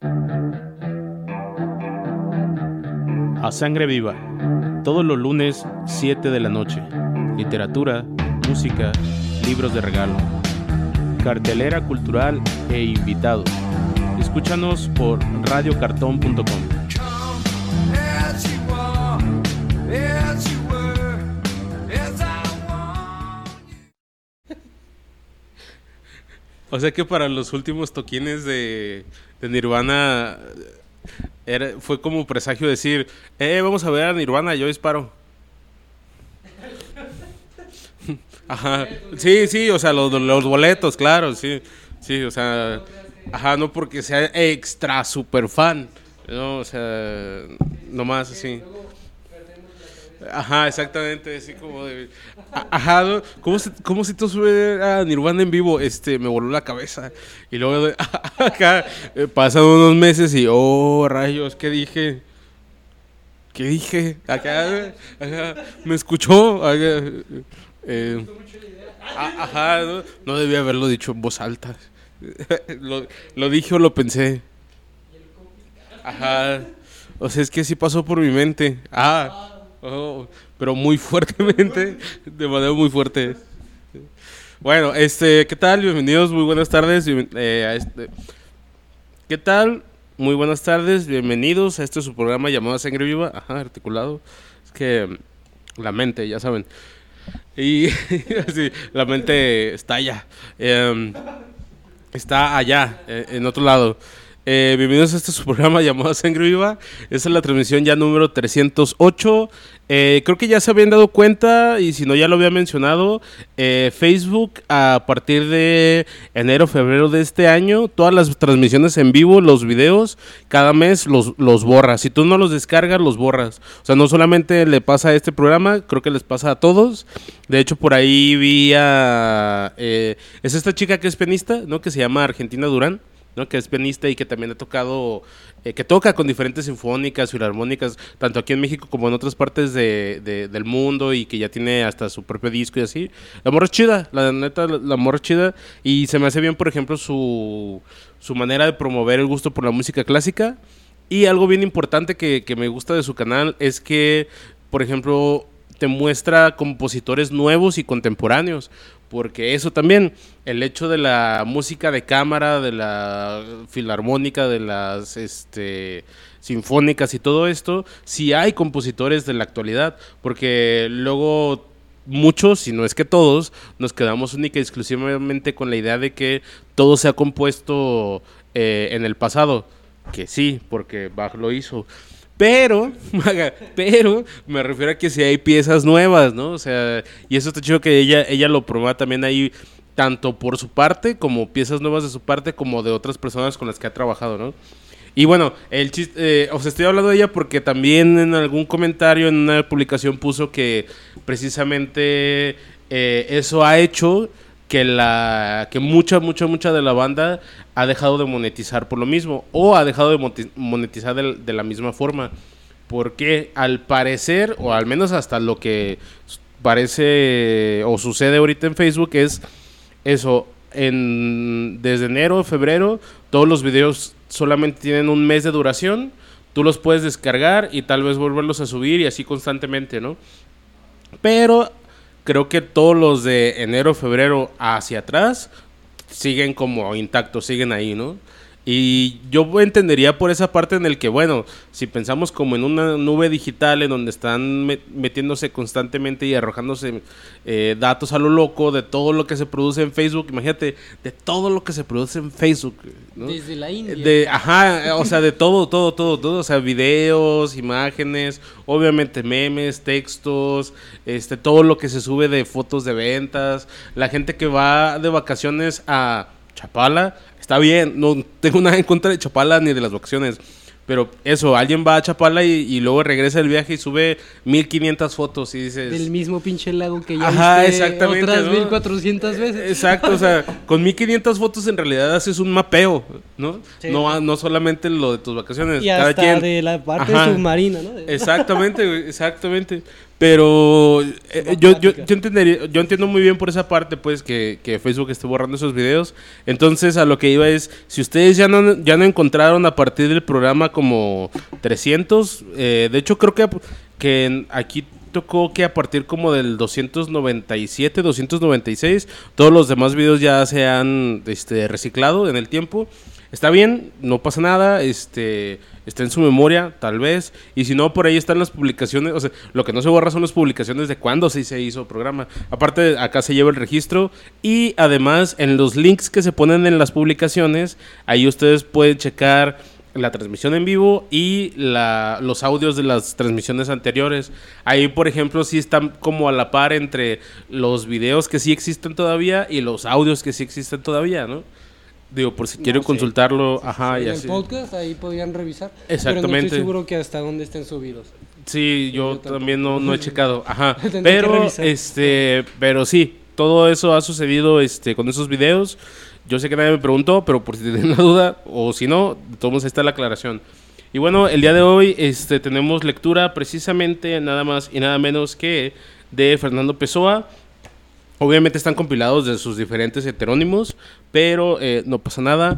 A Sangre Viva, todos los lunes 7 de la noche. Literatura, música, libros de regalo, cartelera cultural e invitados. Escúchanos por radiocartón.com. O sea que para los últimos toquines de Nirvana fue como presagio decir, vamos a ver a Nirvana, yo disparo. Ajá, sí, o sea, los boletos, claro, sí, o sea, ajá, no porque sea extra super fan, no, o sea, nomás así. Ajá, exactamente, así como de... Ajá, ¿no? ¿Cómo si tú subes a Nirvana en vivo? Me voló la cabeza. Y luego, acá, pasan unos meses y, oh, rayos, ¿qué dije? Acá, ¿me escuchó? Ajá, no debía haberlo dicho en voz alta. Lo dije o lo pensé. Ajá, o sea, es que sí pasó por mi mente. Oh, pero muy fuertemente, de manera muy fuerte. Bueno, ¿qué tal? Bienvenidos, muy buenas tardes. ¿Qué tal? Muy buenas tardes, bienvenidos a su programa llamado Sangre Viva. Ajá, articulado. Es que la mente, ya saben. Y sí, la mente está allá. Está allá, en otro lado. Bienvenidos a su programa llamado Sangre Viva. Esta es la transmisión ya número 308. Creo que ya se habían dado cuenta, y si no ya lo había mencionado, Facebook a partir de enero, febrero de este año, todas las transmisiones en vivo, los videos, cada mes los borra. Si tú no los descargas, los borras. O sea, no solamente le pasa a este programa, creo que les pasa a todos. De hecho, por ahí vi es esta chica que es pianista, ¿no? Que se llama Argentina Durán, ¿no? Que es pianista y que también ha tocado, que toca con diferentes sinfónicas, filarmónicas, tanto aquí en México como en otras partes del mundo, y que ya tiene hasta su propio disco y así. La morra es chida, la neta, la morra es chida, y se me hace bien, por ejemplo, su manera de promover el gusto por la música clásica. Y algo bien importante que me gusta de su canal es que, por ejemplo, te muestra compositores nuevos y contemporáneos, porque eso también, el hecho de la música de cámara, de la filarmónica, de las sinfónicas y todo esto, sí hay compositores de la actualidad, porque luego muchos, si no es que todos, nos quedamos única y exclusivamente con la idea de que todo se ha compuesto en el pasado, que sí, porque Bach lo hizo. Pero me refiero a que si hay piezas nuevas, ¿no? O sea, y eso está chido que ella lo promueva también ahí, tanto por su parte, como piezas nuevas de su parte, como de otras personas con las que ha trabajado, ¿no? Y bueno, el chiste, o sea, estoy hablando de ella porque también en algún comentario, en una publicación, puso que precisamente eso ha hecho que mucha de la banda ha dejado de monetizar por lo mismo, o ha dejado de monetizar de la misma forma, porque al parecer, o al menos hasta lo que parece o sucede ahorita en Facebook, es eso, desde enero, febrero, todos los videos solamente tienen un mes de duración, tú los puedes descargar y tal vez volverlos a subir, y así constantemente, ¿no? Pero creo que todos los de enero, febrero hacia atrás siguen como intactos, siguen ahí, ¿no? Y yo entendería por esa parte en el que, bueno, si pensamos como en una nube digital en donde están metiéndose constantemente y arrojándose datos a lo loco de todo lo que se produce en Facebook, imagínate, de todo lo que se produce en Facebook, ¿no? Desde la India. Ajá, o sea, de todo, o sea, videos, imágenes, obviamente memes, textos, todo lo que se sube de fotos de ventas, la gente que va de vacaciones a Chapala. Está bien, no tengo nada en contra de Chapala ni de las vacaciones, pero eso, alguien va a Chapala y luego regresa del viaje y sube 1500 fotos y dices... Del mismo pinche lago que ya viste otras, ¿no? 1400 veces. Exacto, o sea, con 1500 fotos en realidad haces un mapeo, ¿no? Sí. No solamente lo de tus vacaciones. Y cada hasta quien. de la parte Ajá. submarina, ¿no? Exactamente, güey, exactamente. Pero yo entiendo muy bien por esa parte, pues, que Facebook esté borrando esos videos. Entonces, a lo que iba es, si ustedes ya no encontraron a partir del programa como 300, de hecho creo que aquí tocó que a partir como del 297, 296, todos los demás videos ya se han reciclado en el tiempo. Está bien, no pasa nada, está en su memoria, tal vez, y si no, por ahí están las publicaciones, o sea, lo que no se borra son las publicaciones de cuándo sí se hizo el programa. Aparte, acá se lleva el registro, y además, en los links que se ponen en las publicaciones, ahí ustedes pueden checar la transmisión en vivo y los audios de las transmisiones anteriores. Ahí, por ejemplo, sí están como a la par entre los videos que sí existen todavía y los audios que sí existen todavía, ¿no? Digo, por si quieren consultarlo, ajá, y en así. el podcast ahí podrían revisar. Exactamente. Pero no estoy seguro que hasta dónde estén subidos. Sí, yo también no he checado, ajá. Tendré que revisar. Pero sí, todo eso ha sucedido con esos videos. Yo sé que nadie me preguntó, pero por si tienen la duda, o si no, de todos modos, ahí está la aclaración. Y bueno, el día de hoy tenemos lectura precisamente nada más y nada menos que de Fernando Pessoa. Obviamente están compilados de sus diferentes heterónimos, pero no pasa nada.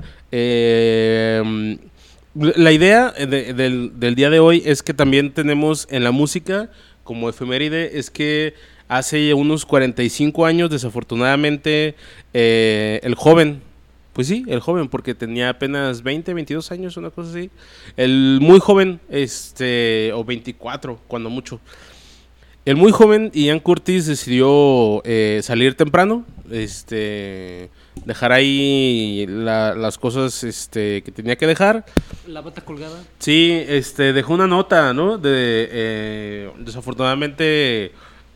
La idea del día de hoy es que también tenemos en la música, como efeméride, es que hace unos 45 años, desafortunadamente, el joven, porque tenía apenas 20, 22 años, una cosa así. El muy joven, o 24, cuando mucho. El muy joven Ian Curtis decidió salir temprano, dejar ahí las cosas que tenía que dejar. La bata colgada. Sí, dejó una nota, ¿no? Desafortunadamente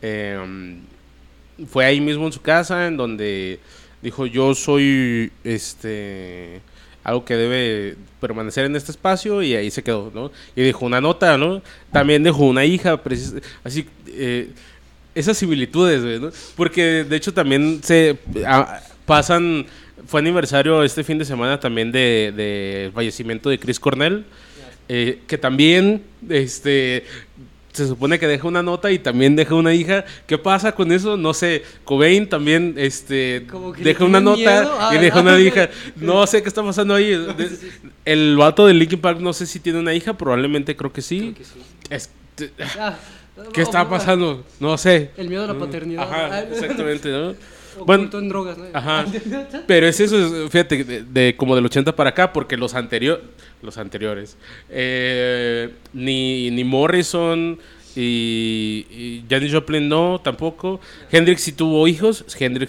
fue ahí mismo en su casa, en donde dijo: yo soy algo que debe permanecer en este espacio, y ahí se quedó, ¿no? Y dejó una nota, ¿no? También dejó una hija, así, esas similitudes, güey, ¿no? Porque de hecho también pasan, fue aniversario este fin de semana también de fallecimiento de Chris Cornell, que también, se supone que deja una nota y también deja una hija. ¿Qué pasa con eso? No sé. Cobain también deja una nota y deja una hija. No sé qué está pasando ahí. El vato de Linkin Park, no sé si tiene una hija, probablemente creo que sí. ¿Qué está pasando? No sé. El miedo a la paternidad. Ajá, exactamente, ¿no? Bueno, en drogas, ¿no? Ajá. Pero es eso, fíjate, como del 80 para acá, porque los anteriores, ni Morrison y Janis Joplin no, tampoco. Hendrix sí tuvo hijos,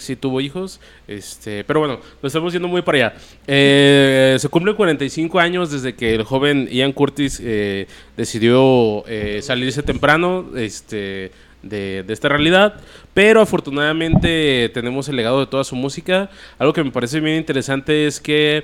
pero bueno, nos estamos yendo muy para allá. Se cumplen 45 años desde que el joven Ian Curtis decidió salirse temprano de esta realidad, pero afortunadamente tenemos el legado de toda su música. Algo que me parece bien interesante es que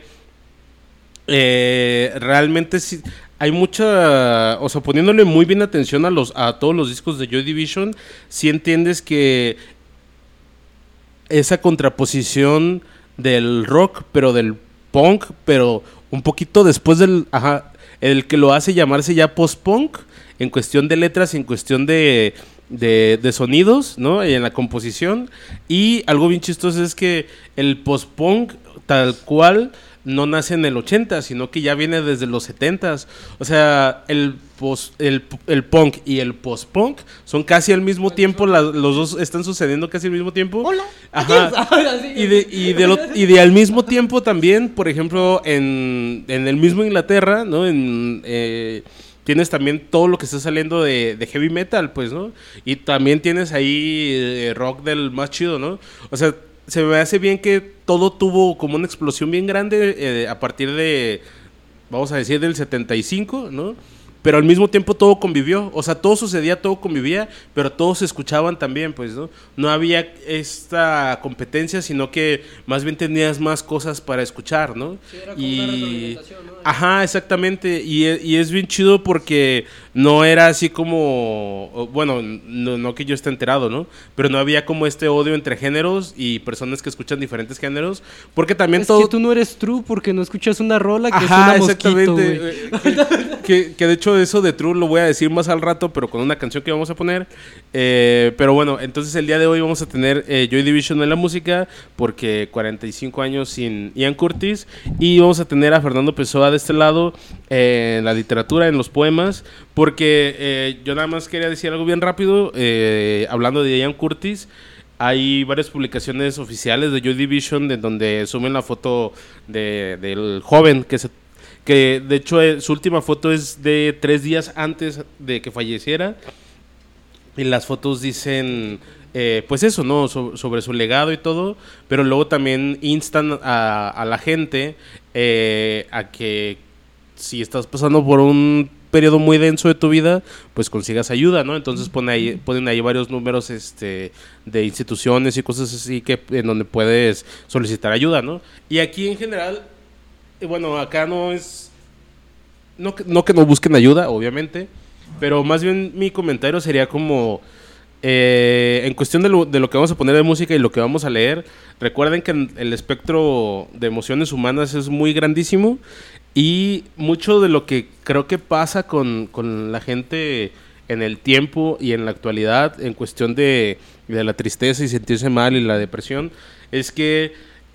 realmente sí, hay mucha, o sea, poniéndole muy bien atención a todos los discos de Joy Division, sí entiendes que esa contraposición del rock, pero del punk, pero un poquito después el que lo hace llamarse ya post-punk, en cuestión de letras, en cuestión de sonidos, ¿no? Y en la composición. Y algo bien chistoso es que el post-punk, tal cual, no nace en el 80, sino que ya viene desde los 70s. O sea, el punk y el post-punk son casi al mismo tiempo, los dos están sucediendo casi al mismo tiempo. Hola. Ajá. Y de al mismo tiempo también, por ejemplo, en el mismo Inglaterra, ¿no? Tienes también todo lo que está saliendo de heavy metal, pues, ¿no? Y también tienes ahí rock del más chido, ¿no? O sea, se me hace bien que todo tuvo como una explosión bien grande a partir de, vamos a decir, del 75, ¿no? pero al mismo tiempo todo convivió, o sea, todo sucedía, todo convivía, pero todos se escuchaban también, pues, ¿no? No había esta competencia, sino que más bien tenías más cosas para escuchar, ¿no? Sí, era como una retroalimentación, ¿no? Ajá, exactamente, y es bien chido porque no era así como, bueno, no que yo esté enterado, ¿no? Pero no había como este odio entre géneros y personas que escuchan diferentes géneros, porque también es todo... que tú no eres true porque no escuchas una rola que Ajá, es una mosquito, güey. Que de hecho eso de True lo voy a decir más al rato, pero con una canción que vamos a poner. Pero bueno, entonces el día de hoy vamos a tener Joy Division en la música, porque 45 años sin Ian Curtis. Y vamos a tener a Fernando Pessoa de este lado, en la literatura, en los poemas. Porque yo nada más quería decir algo bien rápido, hablando de Ian Curtis. Hay varias publicaciones oficiales de Joy Division en donde suben la foto del joven que de hecho su última foto es de 3 días antes de que falleciera, y las fotos dicen pues eso, ¿no? Sobre su legado y todo, pero luego también instan a la gente a que si estás pasando por un periodo muy denso de tu vida, pues consigas ayuda, ¿no? Entonces ponen ahí varios números de instituciones y cosas así en donde puedes solicitar ayuda, ¿no? Y aquí en general, bueno, acá no es... No que no busquen ayuda, obviamente, pero más bien mi comentario sería como... en cuestión de lo que vamos a poner de música y lo que vamos a leer, recuerden que el espectro de emociones humanas es muy grandísimo, y mucho de lo que creo que pasa con la gente en el tiempo y en la actualidad, en cuestión de la tristeza y sentirse mal y la depresión, es que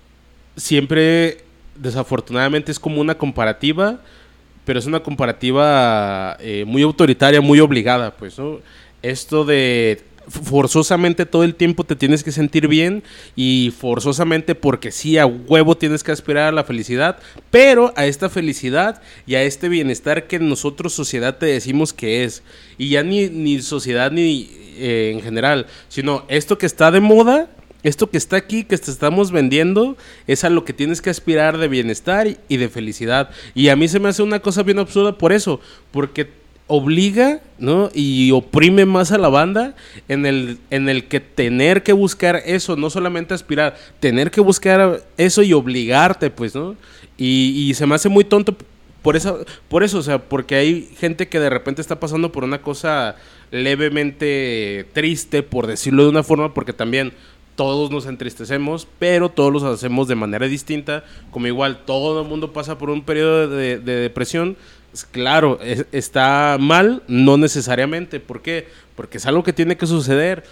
siempre, desafortunadamente, es como una comparativa, pero es una comparativa muy autoritaria, muy obligada, pues, ¿no? Esto de forzosamente todo el tiempo te tienes que sentir bien, y forzosamente porque sí, a huevo tienes que aspirar a la felicidad, pero a esta felicidad y a este bienestar que nosotros sociedad te decimos que es, y ya ni sociedad ni en general, sino esto que está de moda, esto que está aquí, que te estamos vendiendo, es a lo que tienes que aspirar de bienestar y de felicidad. Y a mí se me hace una cosa bien absurda por eso, porque obliga, ¿no? Y oprime más a la banda en el que tener que buscar eso, no solamente aspirar, tener que buscar eso y obligarte, pues, ¿no? Y se me hace muy tonto por eso, o sea, porque hay gente que de repente está pasando por una cosa levemente triste, por decirlo de una forma, porque también todos nos entristecemos, pero todos lo hacemos de manera distinta, como igual todo el mundo pasa por un periodo de depresión. Claro, está mal, no necesariamente. ¿Por qué? Porque es algo que tiene que suceder,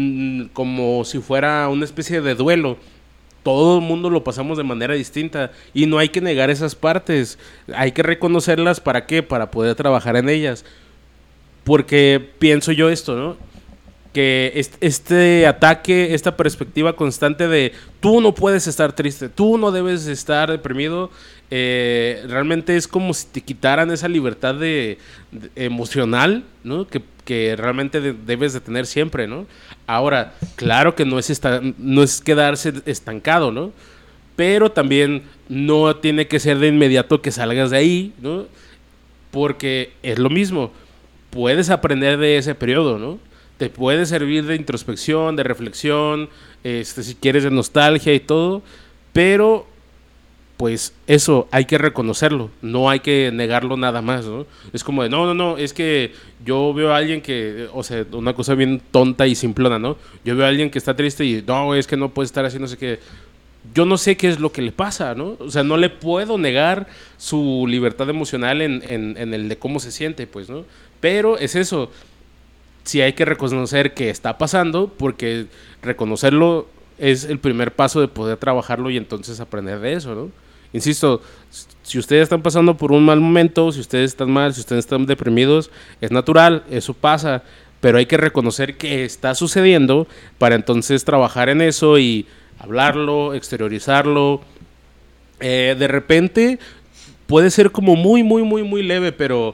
como si fuera una especie de duelo. Todo el mundo lo pasamos de manera distinta y no hay que negar esas partes, hay que reconocerlas. ¿Para qué? Para poder trabajar en ellas. Porque pienso yo esto, ¿no? Que este ataque, esta perspectiva constante de tú no puedes estar triste, tú no debes estar deprimido, realmente es como si te quitaran esa libertad de emocional, ¿no? Que realmente debes de tener siempre, ¿no? Ahora, claro que no es quedarse estancado, ¿no? Pero también no tiene que ser de inmediato que salgas de ahí, ¿no? Porque es lo mismo, puedes aprender de ese periodo, ¿no? Te puede servir de introspección, de reflexión, si quieres de nostalgia y todo, pero pues eso hay que reconocerlo, no hay que negarlo nada más, ¿no? Es como de, no, es que yo veo a alguien que, o sea, una cosa bien tonta y simplona, ¿no? Yo veo a alguien que está triste y, no, es que no puede estar así, no sé qué. Yo no sé qué es lo que le pasa, ¿no? O sea, no le puedo negar su libertad emocional en el de cómo se siente, pues, ¿no? Pero es eso. Sí hay que reconocer que está pasando, porque reconocerlo es el primer paso de poder trabajarlo y entonces aprender de eso, ¿no? Insisto, si ustedes están pasando por un mal momento, si ustedes están mal, si ustedes están deprimidos, es natural, eso pasa, pero hay que reconocer que está sucediendo para entonces trabajar en eso y hablarlo, exteriorizarlo. De repente puede ser como muy, muy, muy, muy leve, pero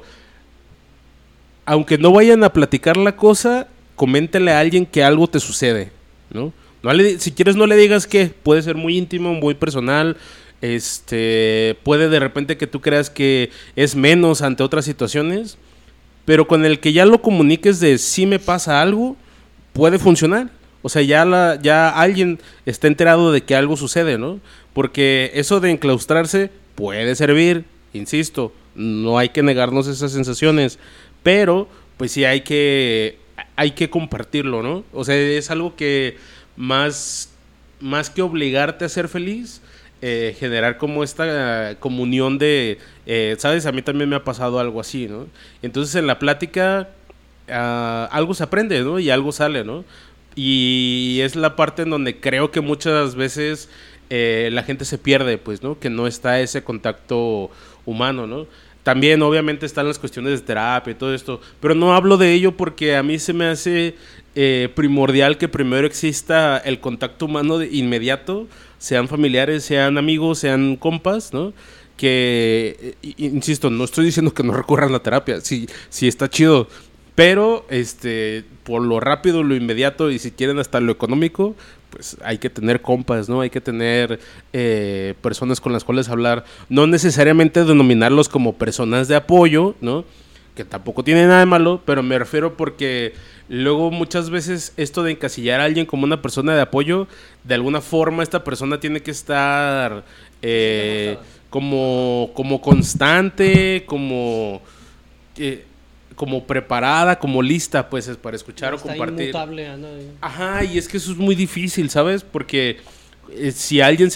aunque no vayan a platicar la cosa, coméntale a alguien que algo te sucede, ¿no? Si quieres no le digas qué, puede ser muy íntimo, muy personal, puede de repente que tú creas que es menos ante otras situaciones, pero con el que ya lo comuniques de si me pasa algo, puede funcionar. O sea, ya alguien está enterado de que algo sucede, ¿no? Porque eso de enclaustrarse puede servir, insisto, no hay que negarnos esas sensaciones, pero pues sí hay que compartirlo, ¿no? O sea, es algo que más que obligarte a ser feliz, generar como esta comunión de, ¿sabes? A mí también me ha pasado algo así, ¿no? Entonces en la plática algo se aprende, ¿no? Y algo sale, ¿no? Y es la parte en donde creo que muchas veces la gente se pierde, pues, ¿no? Que no está ese contacto humano, ¿no? También, obviamente, están las cuestiones de terapia y todo esto, pero no hablo de ello porque a mí se me hace primordial que primero exista el contacto humano de inmediato, sean familiares, sean amigos, sean compas, ¿no? Que, insisto, no estoy diciendo que no recurran a la terapia, sí, sí está chido, pero por lo rápido, lo inmediato y si quieren hasta lo económico, pues hay que tener compas, ¿no? Hay que tener personas con las cuales hablar. No necesariamente denominarlos como personas de apoyo, ¿no? Que tampoco tiene nada de malo, pero me refiero porque luego muchas veces esto de encasillar a alguien como una persona de apoyo, de alguna forma esta persona tiene que estar como constante, como preparada, como lista, pues, para escuchar o compartir. Inmutable, ¿no? Ajá, y es que eso es muy difícil, ¿sabes? Porque si a alguien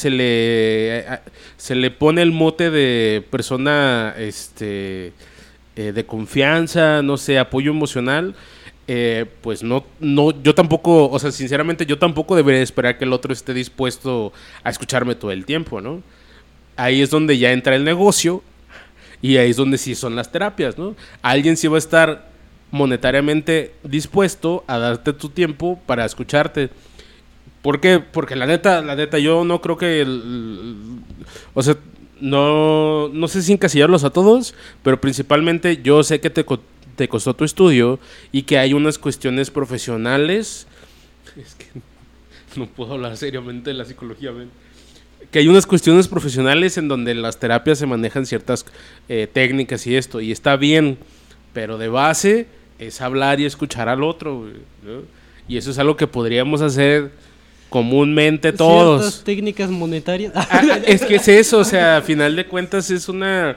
se le pone el mote de persona de confianza, no sé, apoyo emocional, pues no, yo tampoco, o sea, sinceramente yo tampoco debería esperar que el otro esté dispuesto a escucharme todo el tiempo, ¿no? Ahí es donde ya entra el negocio y ahí es donde sí son las terapias, ¿no? Alguien sí va a estar monetariamente dispuesto a darte tu tiempo para escucharte. ¿Por qué? Porque la neta, yo no creo que o sea, no sé si encasillarlos a todos, pero principalmente yo sé que te costó tu estudio y que hay unas cuestiones profesionales. Es que no puedo hablar seriamente de la psicología, ¿ven? Que hay unas cuestiones profesionales en donde las terapias se manejan ciertas técnicas y esto, y está bien, pero de base es hablar y escuchar al otro, ¿no? Y eso es algo que podríamos hacer comúnmente todos. Ciertas técnicas monetarias. Es que es eso, o sea, a final de cuentas es una...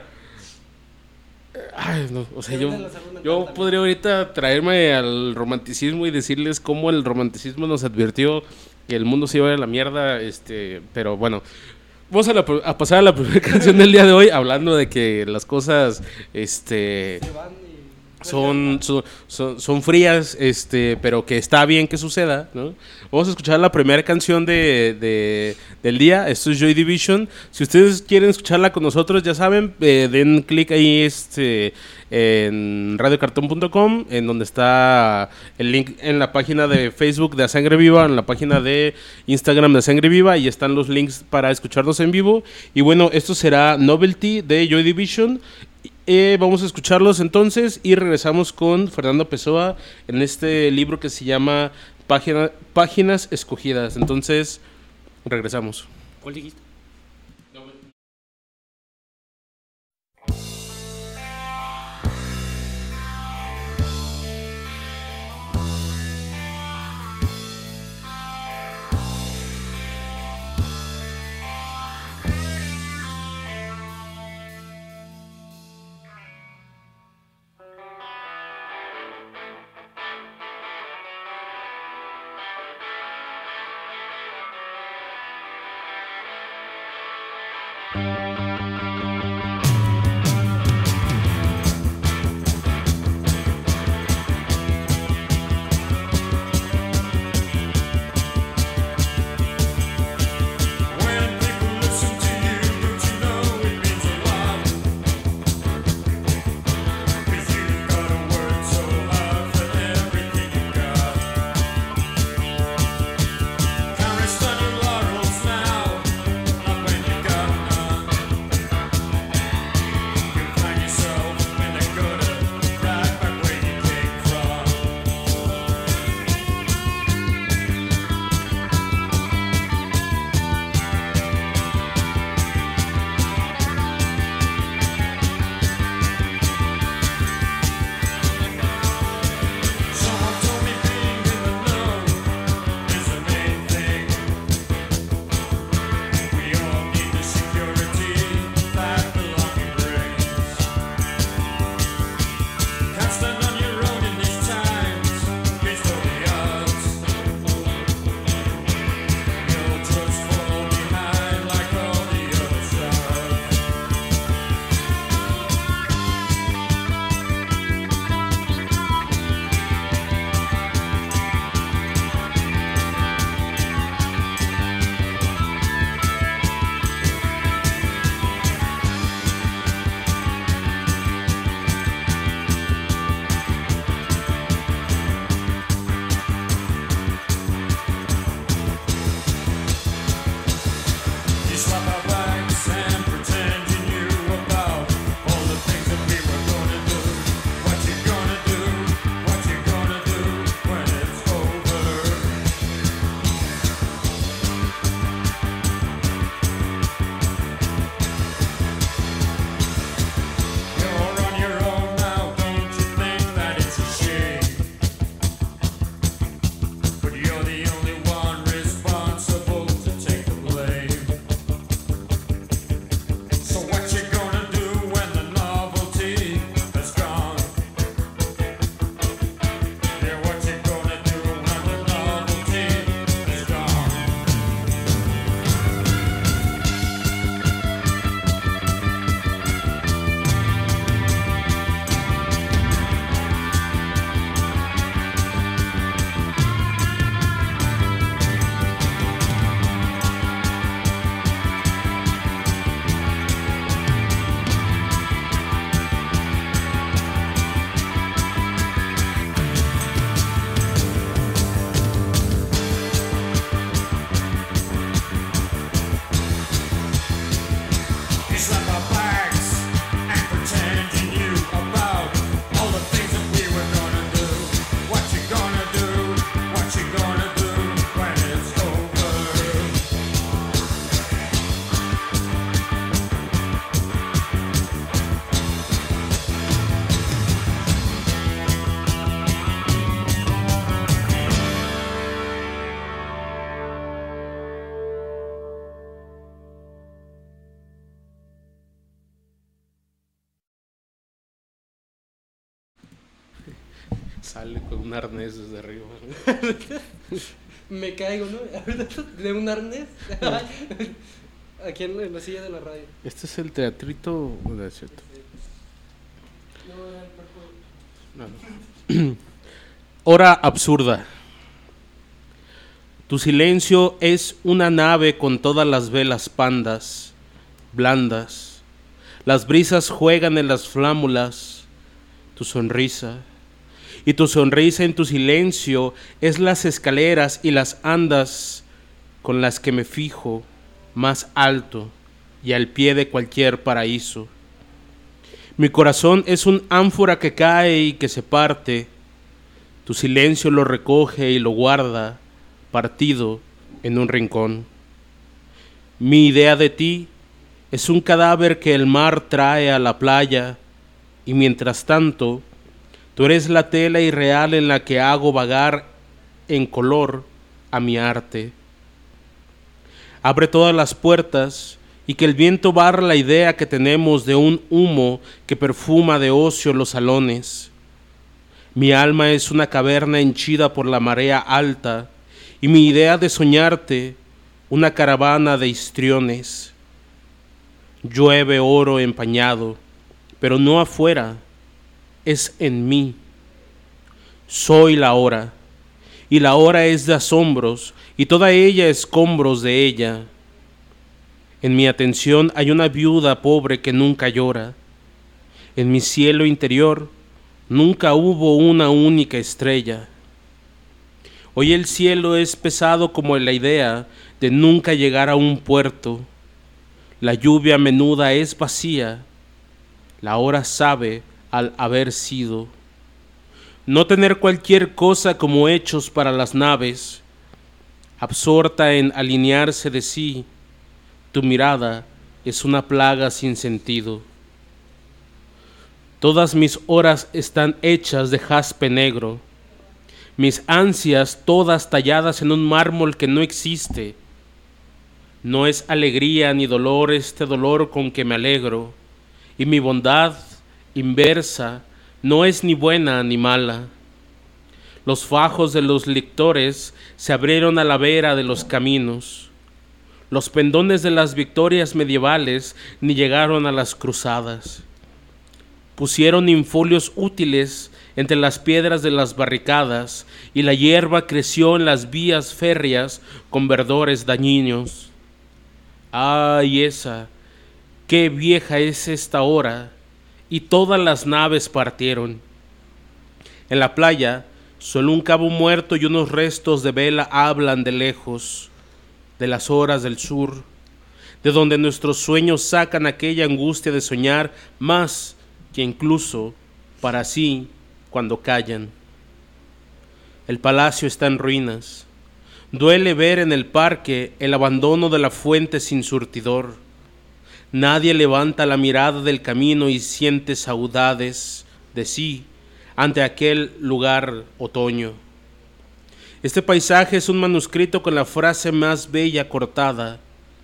Ay, no, o sea, yo podría ahorita traerme al romanticismo y decirles cómo el romanticismo nos advirtió que el mundo se iba a la mierda, pero bueno, vamos a pasar a la primera canción del día de hoy, hablando de que las cosas, son frías, pero que está bien que suceda, ¿no? Vamos a escuchar la primera canción del día. Esto es Joy Division. Si ustedes quieren escucharla con nosotros, ya saben, den clic ahí en radiocartón.com, en donde está el link en la página de Facebook de A Sangre Viva, en la página de Instagram de A Sangre Viva, y están los links para escucharnos en vivo. Y bueno, esto será Novelty de Joy Division. Vamos a escucharlos entonces y regresamos con Fernando Pessoa en este libro que se llama Páginas Escogidas. Entonces, regresamos. ¿Cuál dijiste? Sale con un arnés desde arriba. Me caigo, ¿no? De un arnés. Aquí en la silla de la radio. Este es el teatrito. No, es cierto. No. Hora absurda. Tu silencio es una nave con todas las velas pandas, blandas. Las brisas juegan en las flámulas. Tu sonrisa. Y tu sonrisa en tu silencio es las escaleras y las andas con las que me fijo más alto y al pie de cualquier paraíso. Mi corazón es un ánfora que cae y que se parte. Tu silencio lo recoge y lo guarda partido en un rincón. Mi idea de ti es un cadáver que el mar trae a la playa y mientras tanto tú eres la tela irreal en la que hago vagar en color a mi arte. Abre todas las puertas y que el viento barra la idea que tenemos de un humo que perfuma de ocio los salones. Mi alma es una caverna henchida por la marea alta y mi idea de soñarte una caravana de histriones. Llueve oro empañado, pero no afuera, es en mí. Soy la hora, y la hora es de asombros, y toda ella escombros de ella. En mi atención hay una viuda pobre que nunca llora. En mi cielo interior nunca hubo una única estrella. Hoy el cielo es pesado como la idea de nunca llegar a un puerto. La lluvia menuda es vacía. La hora sabe al haber sido. No tener cualquier cosa como hechos para las naves, absorta en alinearse de sí, tu mirada es una plaga sin sentido. Todas mis horas están hechas de jaspe negro, mis ansias todas talladas en un mármol que no existe. No es alegría ni dolor este dolor con que me alegro, y mi bondad inversa no es ni buena ni mala. Los fajos de los lictores se abrieron a la vera de los caminos. Los pendones de las victorias medievales ni llegaron a las cruzadas. Pusieron infolios útiles entre las piedras de las barricadas y la hierba creció en las vías férreas con verdores dañinos. ¡Ay, esa! ¡Qué vieja es esta hora! Y todas las naves partieron. En la playa, solo un cabo muerto y unos restos de vela hablan de lejos, de las horas del sur, de donde nuestros sueños sacan aquella angustia de soñar más que incluso para sí cuando callan. El palacio está en ruinas. Duele ver en el parque el abandono de la fuente sin surtidor. Nadie levanta la mirada del camino y siente saudades de sí ante aquel lugar otoño. Este paisaje es un manuscrito con la frase más bella cortada.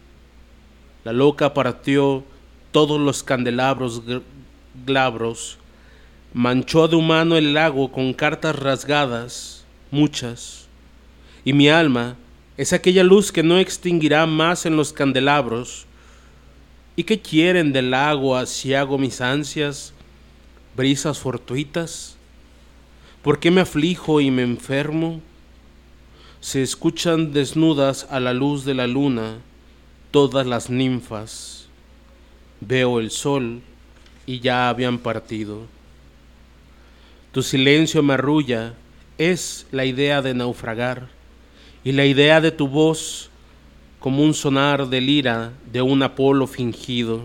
La loca partió todos los candelabros glabros, manchó de humano el lago con cartas rasgadas, muchas, y mi alma es aquella luz que no extinguirá más en los candelabros. ¿Y qué quieren del agua si hago mis ansias, brisas fortuitas? ¿Por qué me aflijo y me enfermo? Se escuchan desnudas a la luz de la luna todas las ninfas. Veo el sol y ya habían partido. Tu silencio me arrulla, es la idea de naufragar, y la idea de tu voz como un sonar de lira de un Apolo fingido.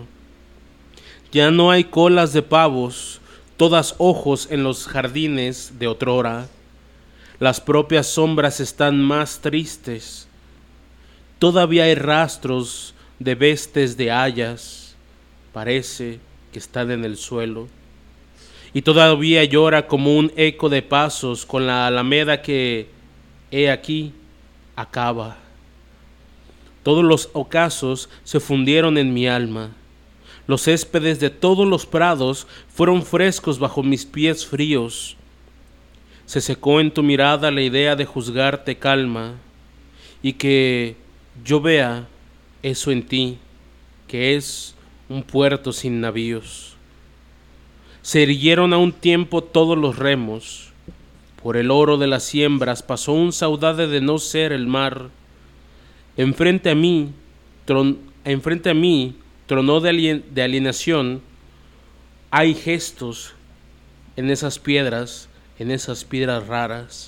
Ya no hay colas de pavos, todas ojos en los jardines de otrora. Las propias sombras están más tristes. Todavía hay rastros de vestes de hayas, parece que están en el suelo. Y todavía llora como un eco de pasos con la alameda que, he aquí, acaba. Todos los ocasos se fundieron en mi alma. Los céspedes de todos los prados fueron frescos bajo mis pies fríos. Se secó en tu mirada la idea de juzgarte calma y que yo vea eso en ti, que es un puerto sin navíos. Se irguieron a un tiempo todos los remos, por el oro de las siembras pasó un saudade de no ser el mar. Enfrente a mí tronó de alienación. Hay gestos en esas piedras raras.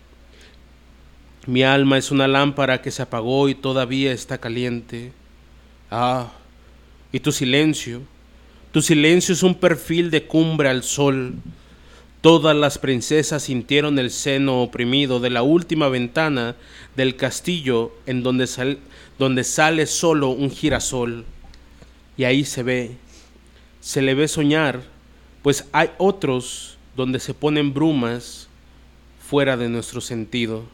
Mi alma es una lámpara que se apagó y todavía está caliente. Ah, y tu silencio es un perfil de cumbre al sol. Todas las princesas sintieron el seno oprimido de la última ventana del castillo en donde sale solo un girasol. Y ahí se le ve soñar, pues hay otros donde se ponen brumas fuera de nuestro sentido.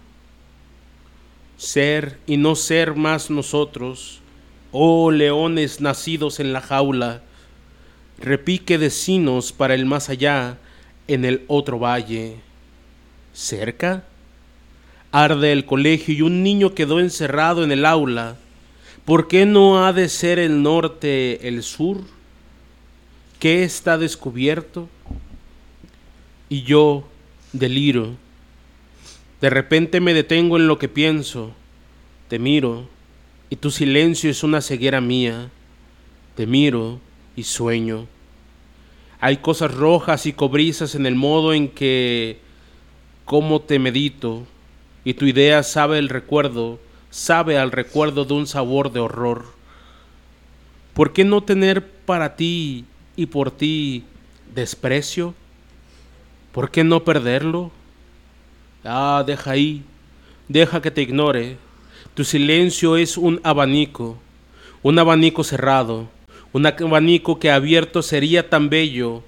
Ser y no ser más nosotros, oh leones nacidos en la jaula, repique de sinos para el más allá, en el otro valle. ¿Cerca? Arde el colegio y un niño quedó encerrado en el aula. ¿Por qué no ha de ser el norte el sur? ¿Qué está descubierto? Y yo deliro. De repente me detengo en lo que pienso. Te miro y tu silencio es una ceguera mía. Te miro y sueño. Hay cosas rojas y cobrizas en el modo en que cómo te medito, y tu idea sabe al recuerdo de un sabor de horror. ¿Por qué no tener para ti y por ti desprecio? ¿Por qué no perderlo? Ah, deja ahí, deja que te ignore. Tu silencio es un abanico cerrado. Un abanico que abierto sería tan bello,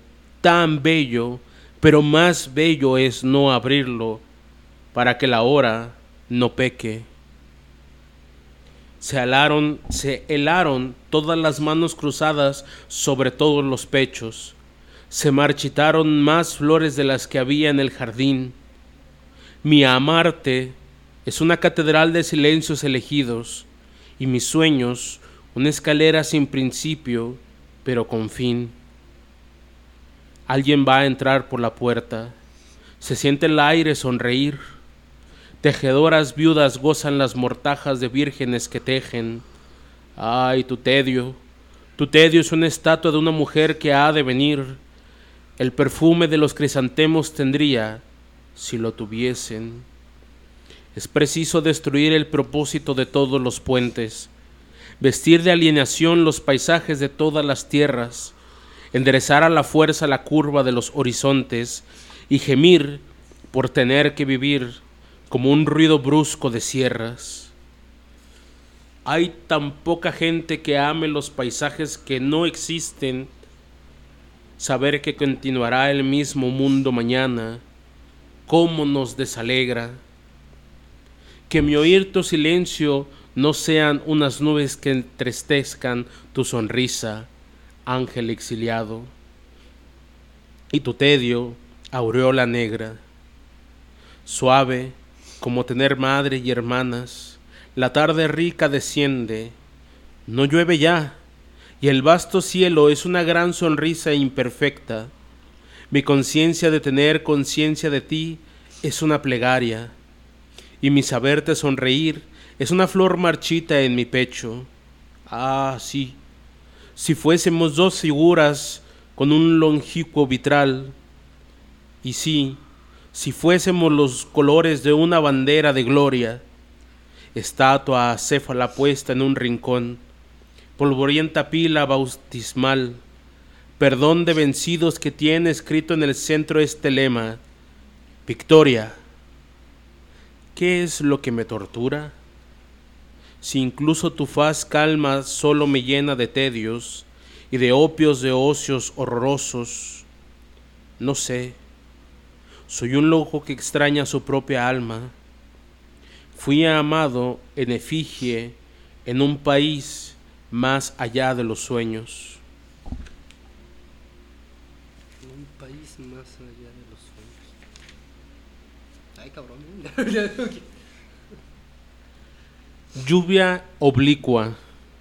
pero más bello es no abrirlo, para que la hora no peque. Se helaron todas las manos cruzadas sobre todos los pechos. Se marchitaron más flores de las que había en el jardín. Mi amarte es una catedral de silencios elegidos, y mis sueños una escalera sin principio, pero con fin. Alguien va a entrar por la puerta. Se siente el aire sonreír. Tejedoras viudas gozan las mortajas de vírgenes que tejen. Ay, tu tedio es una estatua de una mujer que ha de venir. El perfume de los crisantemos tendría, si lo tuviesen. Es preciso destruir el propósito de todos los puentes, vestir de alienación los paisajes de todas las tierras, enderezar a la fuerza la curva de los horizontes y gemir por tener que vivir como un ruido brusco de sierras. Hay tan poca gente que ame los paisajes que no existen, saber que continuará el mismo mundo mañana, cómo nos desalegra. Que mi oír tu silencio no sean unas nubes que entristezcan tu sonrisa, ángel exiliado, y tu tedio, aureola negra. Suave, como tener madre y hermanas, la tarde rica desciende, no llueve ya, y el vasto cielo es una gran sonrisa imperfecta. Mi conciencia de tener conciencia de ti es una plegaria, y mi saberte sonreír es una flor marchita en mi pecho. Ah, sí, si fuésemos dos figuras con un longicuo vitral, y sí, si fuésemos los colores de una bandera de gloria, estatua acéfala puesta en un rincón, polvorienta pila bautismal, perdón de vencidos que tiene escrito en el centro este lema: Victoria. ¿Qué es lo que me tortura? Si incluso tu faz calma solo me llena de tedios y de opios de ocios horrorosos, no sé, soy un loco que extraña su propia alma. Fui amado en efigie en un país más allá de los sueños. En un país más allá de los sueños. Ay, cabrón. Lluvia oblicua.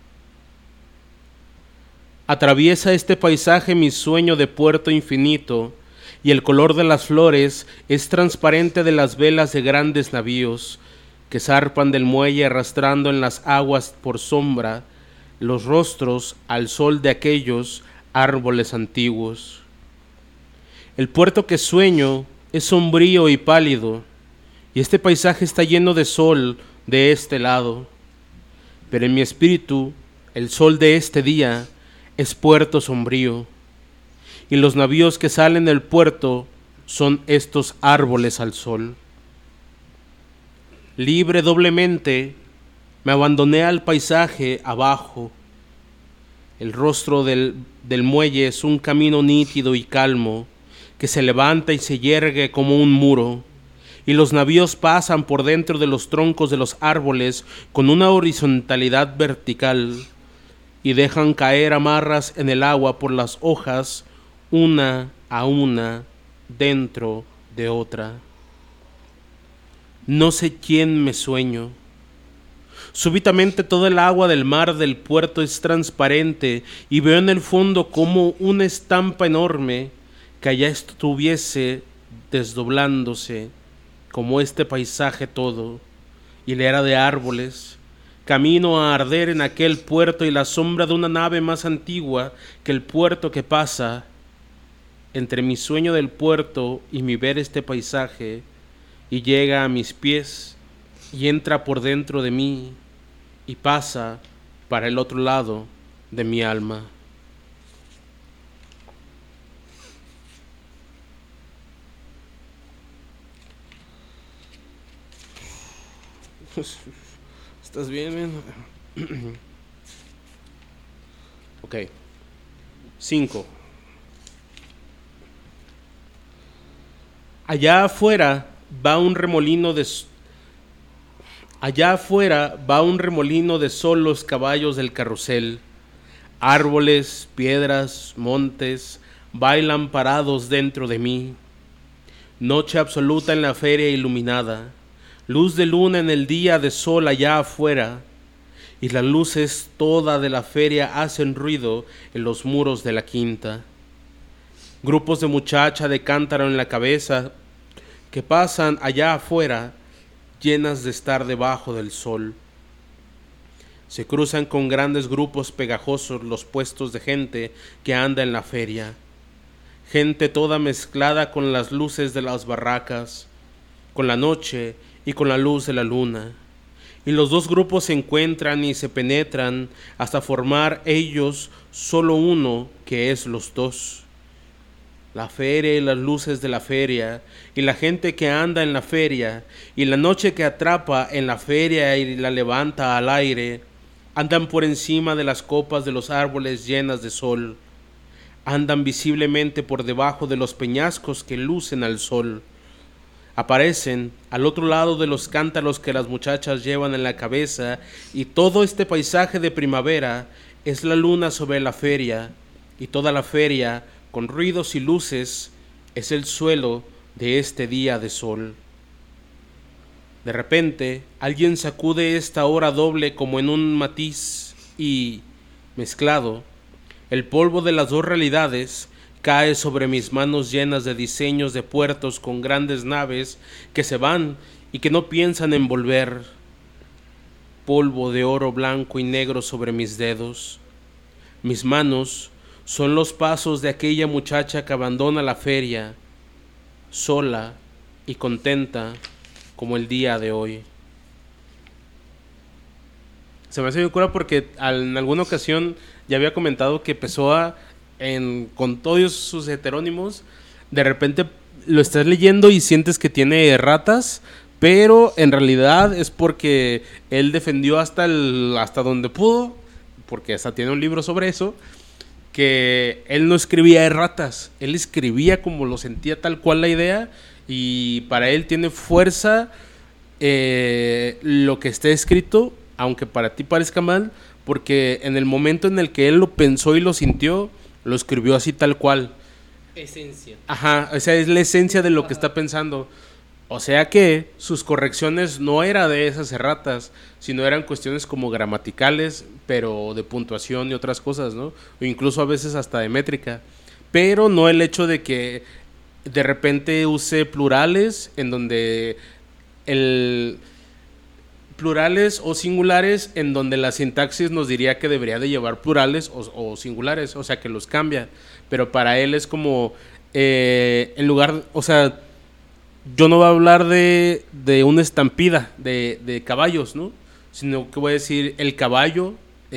Atraviesa este paisaje mi sueño de puerto infinito, y el color de las flores es transparente de las velas de grandes navíos que zarpan del muelle arrastrando en las aguas por sombra los rostros al sol de aquellos árboles antiguos. El puerto que sueño es sombrío y pálido, y este paisaje está lleno de sol de este lado, pero en mi espíritu el sol de este día es puerto sombrío, y los navíos que salen del puerto son estos árboles al sol. Libre doblemente, me abandoné al paisaje abajo. El rostro del muelle es un camino nítido y calmo, que se levanta y se yergue como un muro, y los navíos pasan por dentro de los troncos de los árboles con una horizontalidad vertical, y dejan caer amarras en el agua por las hojas, una a una, dentro de otra. No sé quién me sueño. Súbitamente toda el agua del mar del puerto es transparente y veo en el fondo como una estampa enorme que allá estuviese desdoblándose, como este paisaje todo, hilera de árboles. Camino a arder en aquel puerto y la sombra de una nave más antigua que el puerto que pasa. Entre mi sueño del puerto y mi ver este paisaje, y llega a mis pies y entra por dentro de mí y pasa para el otro lado de mi alma. ¿Estás bien, man? Ok. 5. Allá afuera va un remolino de sol los caballos del carrusel. Árboles, piedras, montes bailan parados dentro de mí. Noche absoluta en la feria iluminada. Luz de luna en el día de sol allá afuera, y las luces toda de la feria hacen ruido en los muros de la quinta. Grupos de muchachas de cántaro en la cabeza que pasan allá afuera, llenas de estar debajo del sol. Se cruzan con grandes grupos pegajosos los puestos de gente que anda en la feria. Gente toda mezclada con las luces de las barracas, con la noche y con la luz de la luna, y los dos grupos se encuentran y se penetran hasta formar ellos solo uno que es los dos. La feria y las luces de la feria, y la gente que anda en la feria, y la noche que atrapa en la feria y la levanta al aire, andan por encima de las copas de los árboles llenas de sol, andan visiblemente por debajo de los peñascos que lucen al sol. Aparecen al otro lado de los cántaros que las muchachas llevan en la cabeza, y todo este paisaje de primavera es la luna sobre la feria, y toda la feria, con ruidos y luces, es el suelo de este día de sol. De repente, alguien sacude esta hora doble como en un matiz y, mezclado, el polvo de las dos realidades cae sobre mis manos llenas de diseños de puertos con grandes naves que se van y que no piensan en volver. Polvo de oro blanco y negro sobre mis dedos. Mis manos son los pasos de aquella muchacha que abandona la feria, sola y contenta como el día de hoy. Se me hace muy cura porque en alguna ocasión ya había comentado que Pessoa, con todos sus heterónimos, de repente lo estás leyendo y sientes que tiene erratas, pero en realidad es porque él defendió hasta donde pudo, porque hasta tiene un libro sobre eso, que él no escribía erratas, él escribía como lo sentía tal cual la idea, y para él tiene fuerza lo que esté escrito, aunque para ti parezca mal, porque en el momento en el que él lo pensó y lo sintió, lo escribió así tal cual. Esencia. Ajá, esa es la esencia de lo que está pensando. O sea que sus correcciones no eran de esas erratas, sino eran cuestiones como gramaticales, pero de puntuación y otras cosas, ¿no? O incluso a veces hasta de métrica. Pero no el hecho de que de repente use plurales en donde plurales o singulares en donde la sintaxis nos diría que debería de llevar plurales o singulares, o sea que los cambia. Pero para él es como en lugar, o sea, yo no voy a hablar de una estampida de caballos, ¿no? Sino que voy a decir el caballo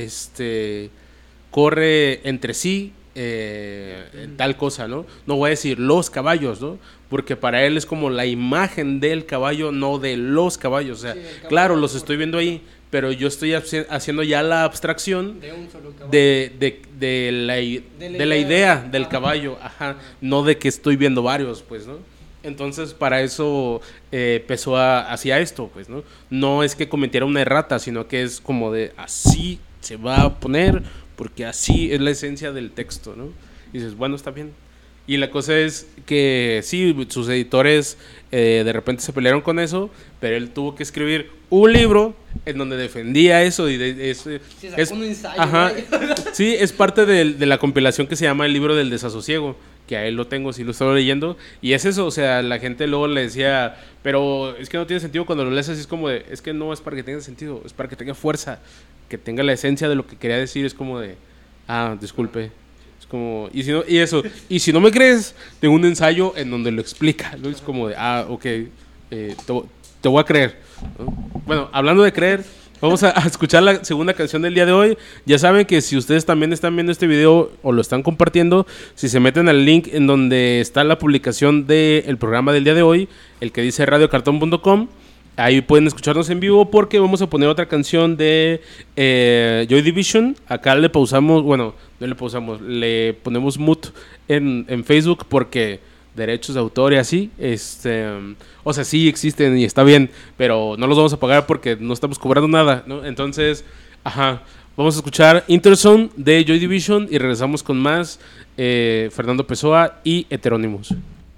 corre entre sí tal cosa, ¿no? No voy a decir los caballos, ¿no? Porque para él es como la imagen del caballo, no de los caballos. O sea, sí, claro, los estoy viendo ahí, pero yo estoy haciendo ya la abstracción de un solo caballo. De la idea del caballo, ajá, no de que estoy viendo varios, pues, ¿no? Entonces, para eso Pessoa hacía esto, pues, ¿no? No es que cometiera una errata, sino que es como de así se va a poner, porque así es la esencia del texto, ¿no? Y dices, bueno, está bien. Y la cosa es que sí, sus editores de repente se pelearon con eso, pero él tuvo que escribir un libro en donde defendía eso. Y es un ensayo. Ajá, sí, es parte de la compilación que se llama El libro del desasosiego, que a él lo tengo, sí lo estaba leyendo. Y es eso, o sea, la gente luego le decía, pero es que no tiene sentido cuando lo lees así, es como de, es que no es para que tenga sentido, es para que tenga fuerza, que tenga la esencia de lo que quería decir. Es como de, disculpe. Es como, y si no me crees, tengo un ensayo en donde lo explica, ¿no? Es como de, ok, te voy a creer, ¿no? Bueno, hablando de creer, vamos a escuchar la segunda canción del día de hoy. Ya saben que si ustedes también están viendo este video o lo están compartiendo, si se meten al link en donde está la publicación del programa del día de hoy, el que dice radiocartón.com, ahí pueden escucharnos en vivo porque vamos a poner otra canción de Joy Division. Acá le pausamos, bueno, no le pausamos, le ponemos mute en Facebook porque derechos de autor y así, o sea, sí existen y está bien, pero no los vamos a pagar porque no estamos cobrando nada, ¿no? Entonces, vamos a escuchar Interzone de Joy Division y regresamos con más Fernando Pessoa y Heterónimos.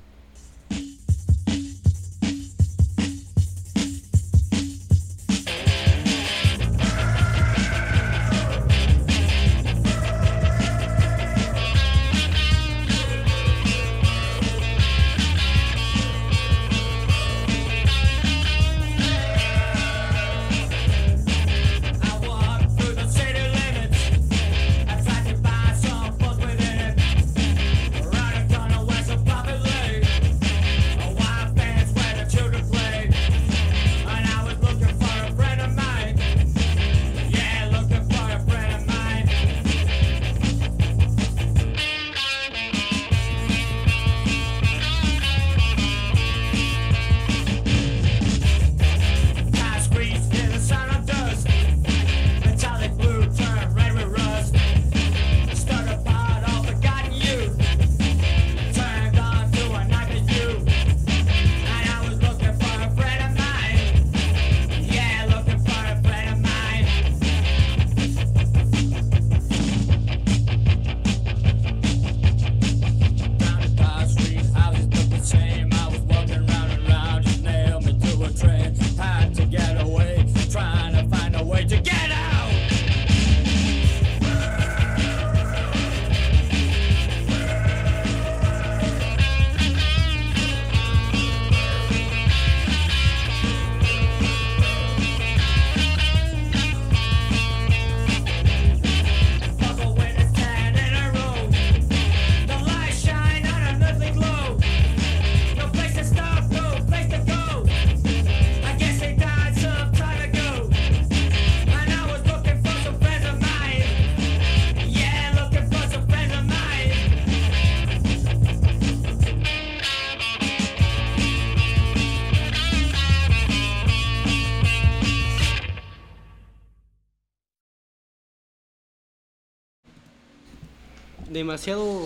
Demasiado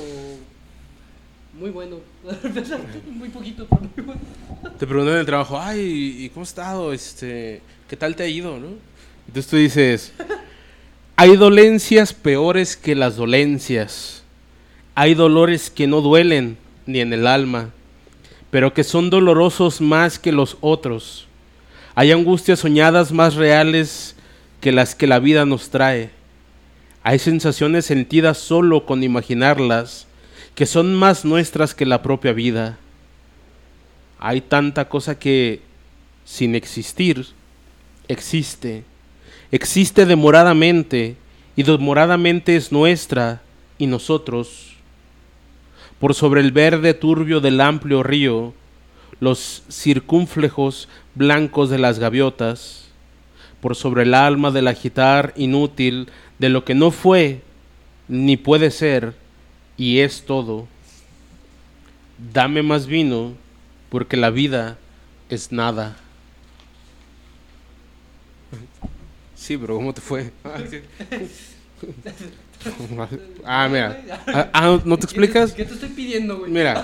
muy bueno. Muy poquito, pero muy bueno. Te preguntan en el trabajo, ¿y cómo has estado? ¿Qué tal te ha ido, no? Entonces tú dices, hay dolencias peores que las dolencias. Hay dolores que no duelen ni en el alma, pero que son dolorosos más que los otros. Hay angustias soñadas más reales que las que la vida nos trae. Hay sensaciones sentidas solo con imaginarlas, que son más nuestras que la propia vida. Hay tanta cosa que, sin existir, existe. Existe demoradamente, y demoradamente es nuestra, y nosotros. Por sobre el verde turbio del amplio río, los circunflejos blancos de las gaviotas, por sobre el alma del agitar inútil de lo que no fue, ni puede ser, y es todo. Dame más vino, porque la vida es nada. Sí, pero ¿cómo te fue? Mira. ¿No te explicas? ¿Qué te estoy pidiendo, güey? Mira.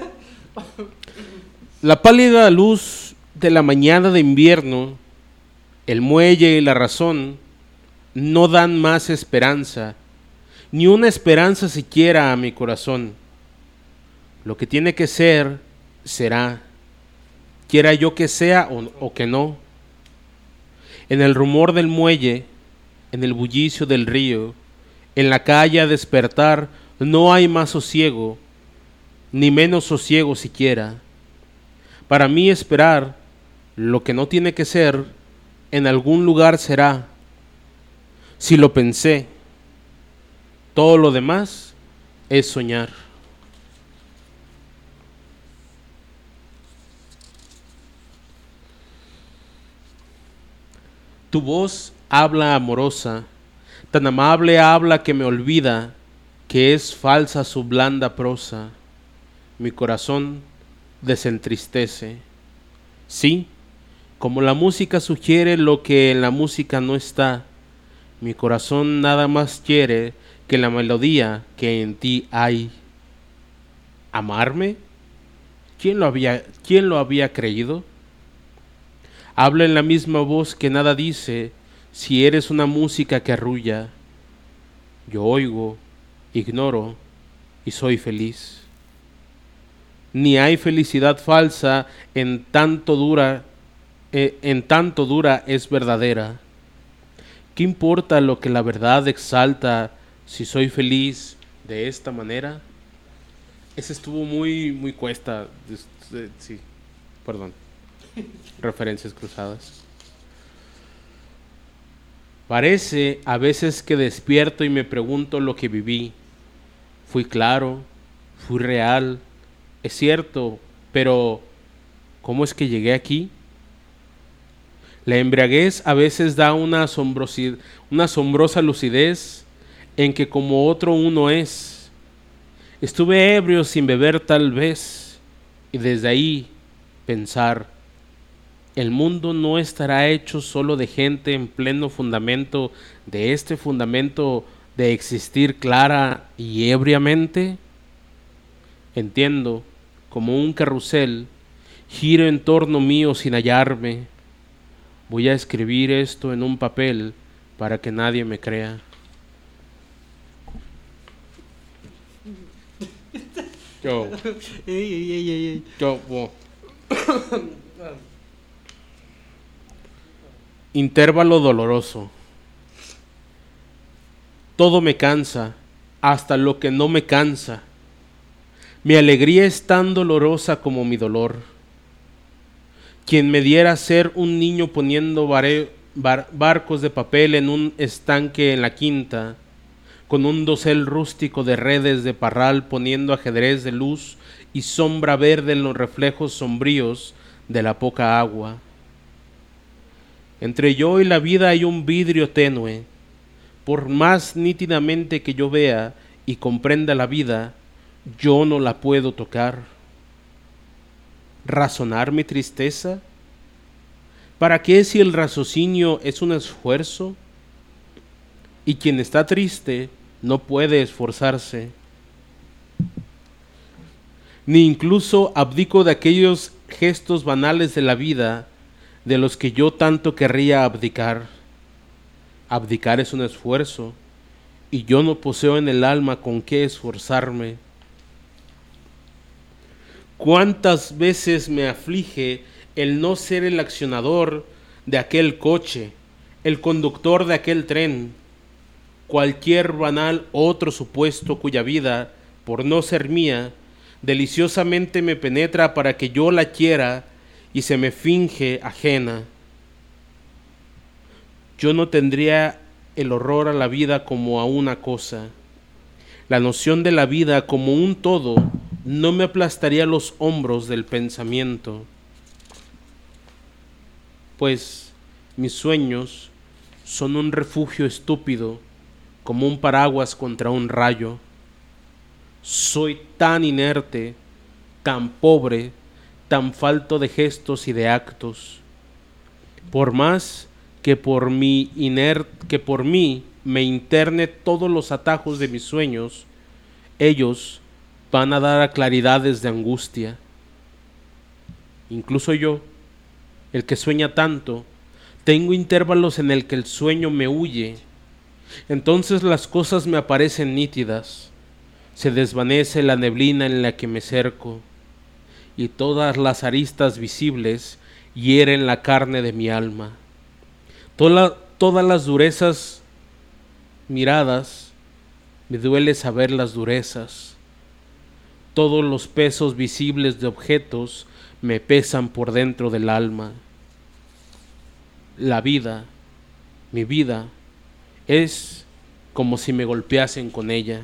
La pálida luz de la mañana de invierno, el muelle y la razón no dan más esperanza, ni una esperanza siquiera a mi corazón. Lo que tiene que ser, será, quiera yo que sea o que no. En el rumor del muelle, en el bullicio del río, en la calle a despertar, no hay más sosiego, ni menos sosiego siquiera. Para mí esperar lo que no tiene que ser, en algún lugar será. Si lo pensé, todo lo demás es soñar. Tu voz habla amorosa, tan amable habla que me olvida que es falsa su blanda prosa. Mi corazón desentristece. Sí, como la música sugiere lo que en la música no está, mi corazón nada más quiere que la melodía que en ti hay. ¿Amarme? ¿Quién lo había creído? Habla en la misma voz que nada dice, si eres una música que arrulla. Yo oigo, ignoro y soy feliz. Ni hay felicidad falsa en tanto dura es verdadera. ¿Qué importa lo que la verdad exalta si soy feliz de esta manera? Ese estuvo muy cuesta. Sí, perdón. Referencias cruzadas. Parece a veces que despierto y me pregunto lo que viví. Fui claro, fui real, es cierto, pero ¿cómo es que llegué aquí? La embriaguez a veces da una asombrosa lucidez en que como otro uno es. Estuve ebrio sin beber tal vez, y desde ahí pensar, el mundo no estará hecho solo de gente en pleno fundamento de este fundamento de existir clara y ebriamente. Entiendo, como un carrusel, giro en torno mío sin hallarme. Voy a escribir esto en un papel para que nadie me crea. Intervalo doloroso. Todo me cansa, hasta lo que no me cansa. Mi alegría es tan dolorosa como mi dolor. Quien me diera ser un niño poniendo barcos de papel en un estanque en la quinta, con un dosel rústico de redes de parral poniendo ajedrez de luz y sombra verde en los reflejos sombríos de la poca agua. Entre yo y la vida hay un vidrio tenue. Por más nítidamente que yo vea y comprenda la vida, yo no la puedo tocar. ¿Razonar mi tristeza? ¿Para qué si el raciocinio es un esfuerzo? Y quien está triste no puede esforzarse. Ni incluso abdico de aquellos gestos banales de la vida de los que yo tanto querría abdicar. Abdicar es un esfuerzo, y yo no poseo en el alma con qué esforzarme. ¿Cuántas veces me aflige el no ser el accionador de aquel coche, el conductor de aquel tren, cualquier banal otro supuesto cuya vida, por no ser mía, deliciosamente me penetra para que yo la quiera y se me finge ajena? Yo no tendría el horror a la vida como a una cosa. La noción de la vida como un todo no me aplastaría los hombros del pensamiento, pues mis sueños son un refugio estúpido como un paraguas contra un rayo. Soy tan inerte, tan pobre, tan falto de gestos y de actos. Por más que por mí me interne todos los atajos de mis sueños, ellos van a dar a claridades de angustia. Incluso yo, el que sueña tanto, tengo intervalos en el que el sueño me huye. Entonces las cosas me aparecen nítidas, se desvanece la neblina en la que me cerco, y todas las aristas visibles hieren la carne de mi alma. Todas las durezas miradas, me duele saber las durezas. Todos los pesos visibles de objetos me pesan por dentro del alma. La vida, mi vida, es como si me golpeasen con ella.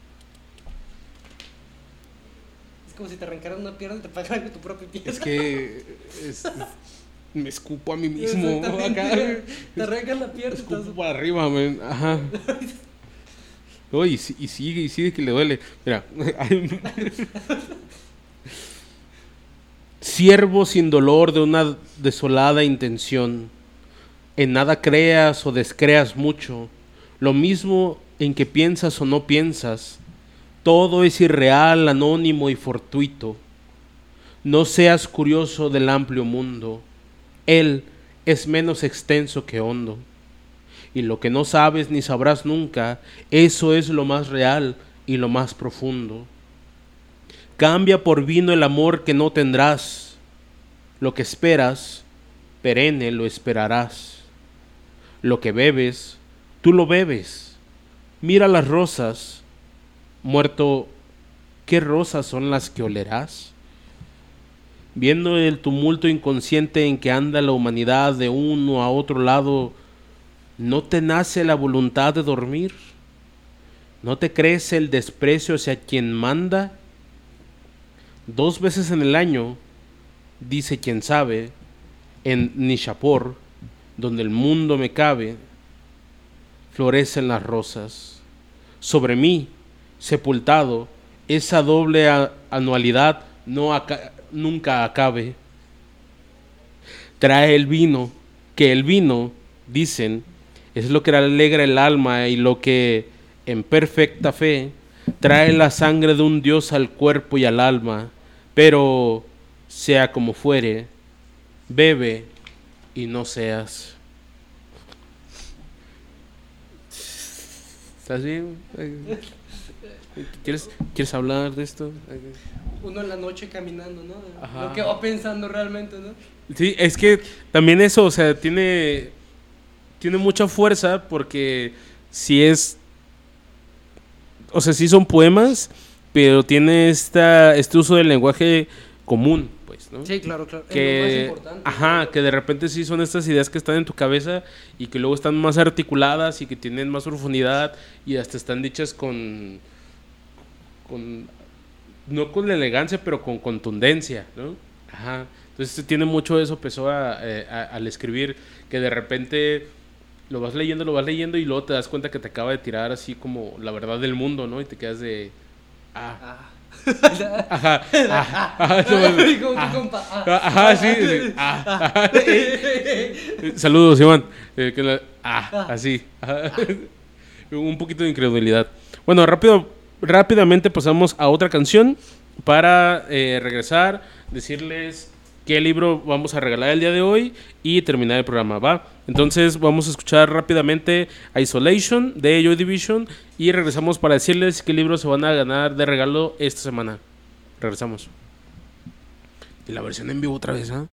Es como si te arrancaran una pierna y te pagaran con tu propia pierna. Es que me escupo a mí mismo. Acá, te arrancan la pierna. Escupo para arriba, man. Ajá. Oh, y sigue que le duele. Mira. Siervo sin dolor de una desolada intención. En nada creas o descreas mucho. Lo mismo en que piensas o no piensas. Todo es irreal, anónimo y fortuito. No seas curioso del amplio mundo. Él es menos extenso que hondo. Y lo que no sabes ni sabrás nunca, eso es lo más real y lo más profundo. Cambia por vino el amor que no tendrás. Lo que esperas, perenne lo esperarás. Lo que bebes, tú lo bebes. Mira las rosas. Muerto, ¿qué rosas son las que olerás? Viendo el tumulto inconsciente en que anda la humanidad de uno a otro lado, ¿no te nace la voluntad de dormir? ¿No te crece el desprecio hacia quien manda? 2 veces en el año, dice quien sabe, en Nishapur, donde el mundo me cabe, florecen las rosas. Sobre mí, sepultado, esa doble anualidad nunca acabe. Trae el vino, que el vino, dicen, es lo que alegra el alma y lo que, en perfecta fe, trae la sangre de un Dios al cuerpo y al alma. Pero, sea como fuere, bebe y no seas. ¿Estás bien? ¿Quieres hablar de esto? Uno en la noche caminando, ¿no? Ajá. Lo que va pensando realmente, ¿no? Sí, es que también eso, o sea, tiene mucha fuerza porque sí son poemas, pero tiene este uso del lenguaje común, pues, ¿no? Sí, claro. Que, es lo más importante. ajá, que de repente sí son estas ideas que están en tu cabeza y que luego están más articuladas y que tienen más profundidad y hasta están dichas con no con la elegancia, pero con contundencia, ¿no? Ajá. Entonces tiene mucho eso, empezó al escribir, que de repente lo vas leyendo y luego te das cuenta que te acaba de tirar así como la verdad del mundo, ¿no? Y te quedas de... Ajá. Saludos, Iván. Así. Un poquito de incredulidad. Bueno, rápidamente pasamos a otra canción para regresar, decirles qué libro vamos a regalar el día de hoy y terminar el programa, ¿va? Entonces vamos a escuchar rápidamente Isolation de Joy Division y regresamos para decirles qué libros se van a ganar de regalo esta semana. Regresamos. Y la versión en vivo otra vez, ¿ah?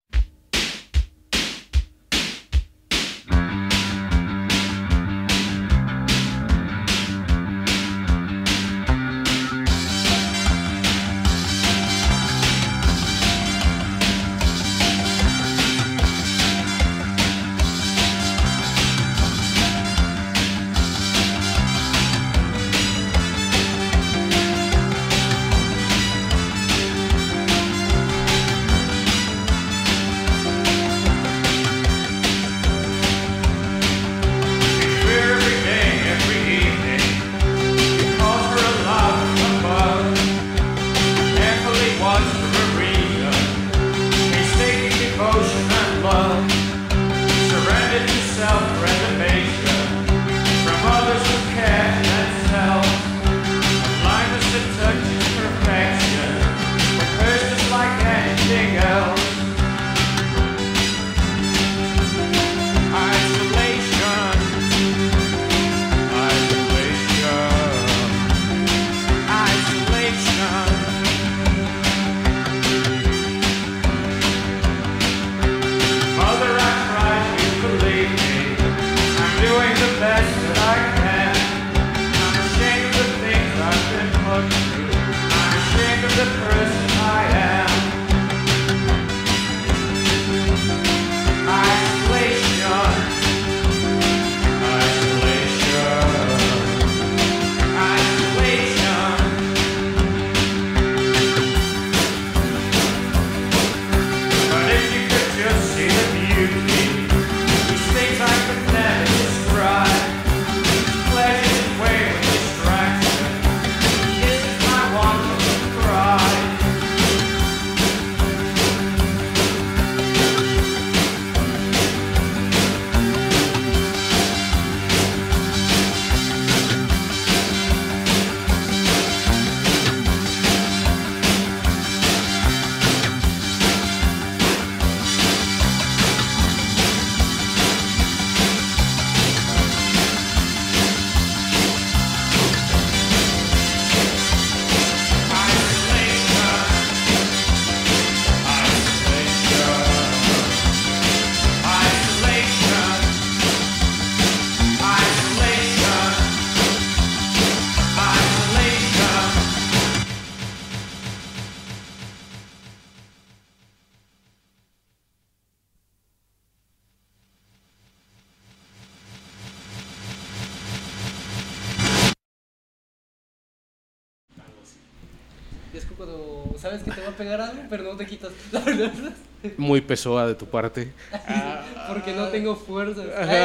Es que cuando sabes que te va a pegar algo, pero no te quitas la verdad. Muy pesoa de tu parte. Porque no tengo fuerzas.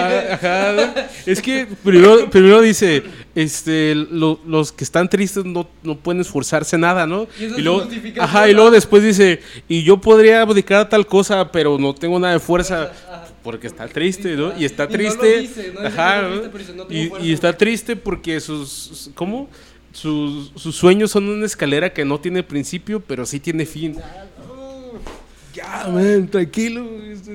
Ajá. Es que primero dice, los que están tristes no pueden esforzarse nada, ¿no? Y luego, y luego después dice, y yo podría abdicar a tal cosa, pero no tengo nada de fuerza. Porque está triste, ¿no? Y está triste. No lo dice, ¿no? Y está triste porque sus sueños son una escalera que no tiene principio, pero sí tiene fin. Ya, man, tranquilo,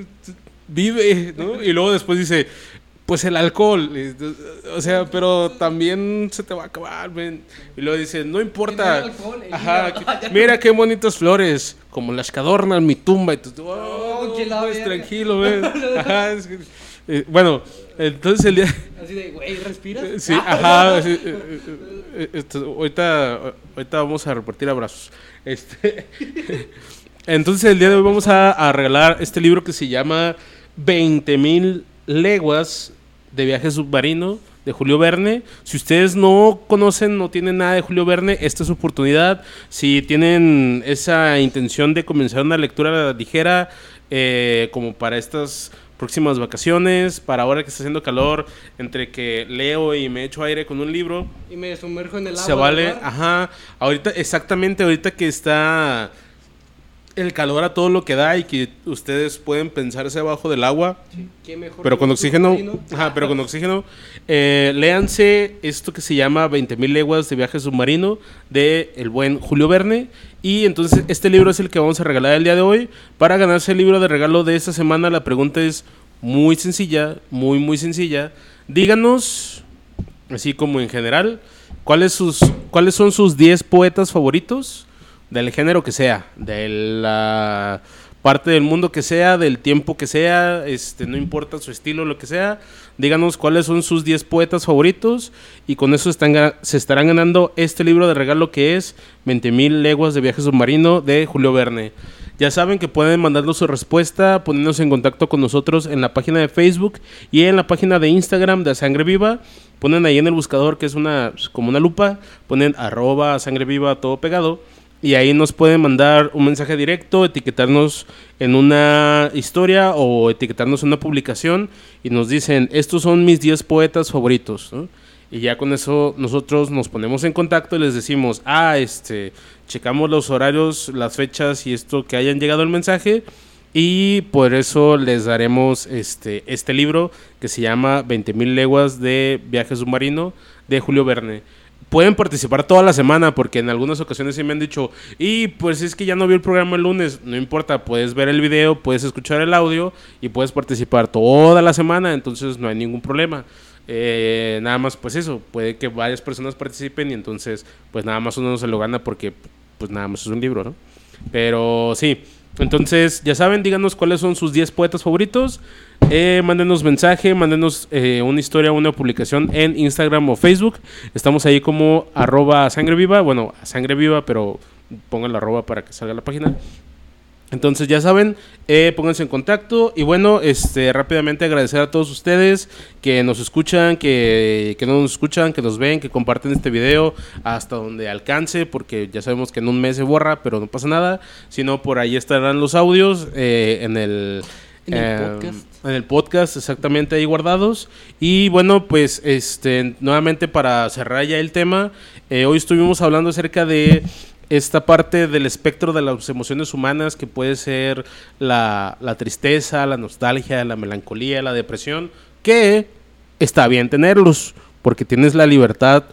vive, ¿no? Y luego después dice, pues el alcohol, o sea, pero también se te va a acabar, man. Y luego dice, no importa, mira qué bonitas flores, como las que adornan mi tumba. Y tú, pues tranquilo, man. Ajá, bueno, entonces el día... Así de, güey, ¿respiras? Sí, ajá. Ahorita vamos a repartir abrazos. Entonces el día de hoy vamos a regalar este libro que se llama 20,000 leguas de viaje submarino de Julio Verne. Si ustedes no conocen, no tienen nada de Julio Verne, esta es su oportunidad. Si tienen esa intención de comenzar una lectura ligera, como para estas próximas vacaciones, para ahora que está haciendo calor, entre que leo y me echo aire con un libro y me sumerjo en el agua, se vale, ahorita que está el calor a todo lo que da y que ustedes pueden pensarse abajo del agua, sí, qué mejor pero con oxígeno, léanse esto que se llama 20,000 leguas de viaje submarino de el buen Julio Verne. Y entonces este libro es el que vamos a regalar el día de hoy. Para ganarse el libro de regalo de esta semana, la pregunta es muy sencilla, muy sencilla. Díganos, así como en general, ¿cuáles son sus 10 poetas favoritos? del género que sea, de la parte del mundo que sea, del tiempo que sea, no importa su estilo, lo que sea. Díganos cuáles son sus 10 poetas favoritos y con eso se estarán ganando este libro de regalo que es 20.000 leguas de viaje submarino de Julio Verne. Ya saben que pueden mandarnos su respuesta poniéndose en contacto con nosotros en la página de Facebook y en la página de Instagram de Sangre Viva. Ponen ahí en el buscador, que es como una lupa, ponen @sangreviva todo pegado. Y ahí nos pueden mandar un mensaje directo, etiquetarnos en una historia o etiquetarnos en una publicación y nos dicen, estos son mis 10 poetas favoritos, ¿no? Y ya con eso nosotros nos ponemos en contacto y les decimos, checamos los horarios, las fechas y esto que hayan llegado el mensaje y por eso les daremos este libro que se llama 20.000 leguas de viaje submarino de Julio Verne. Pueden participar toda la semana porque en algunas ocasiones sí me han dicho, y pues es que ya no vi el programa el lunes. No importa, puedes ver el video, puedes escuchar el audio y puedes participar toda la semana, entonces no hay ningún problema. Nada más pues eso, puede que varias personas participen y entonces pues nada más uno no se lo gana porque pues nada más es un libro, ¿no? Pero sí, entonces ya saben, díganos cuáles son sus 10 poetas favoritos. Mándenos mensaje, mándenos una historia, una publicación en Instagram o Facebook. Estamos ahí como @sangreviva, bueno, sangreviva, pero pongan la arroba para que salga la página. Entonces ya saben, pónganse en contacto y bueno, rápidamente agradecer a todos ustedes que nos escuchan, que no nos escuchan, que nos ven, que comparten este video hasta donde alcance, porque ya sabemos que en un mes se borra, pero no pasa nada, sino por ahí estarán los audios en el podcast. En el podcast, exactamente, ahí guardados. Y bueno, pues nuevamente para cerrar ya el tema, hoy estuvimos hablando acerca de esta parte del espectro de las emociones humanas que puede ser la tristeza, la nostalgia, la melancolía, la depresión, que está bien tenerlos, porque tienes la libertad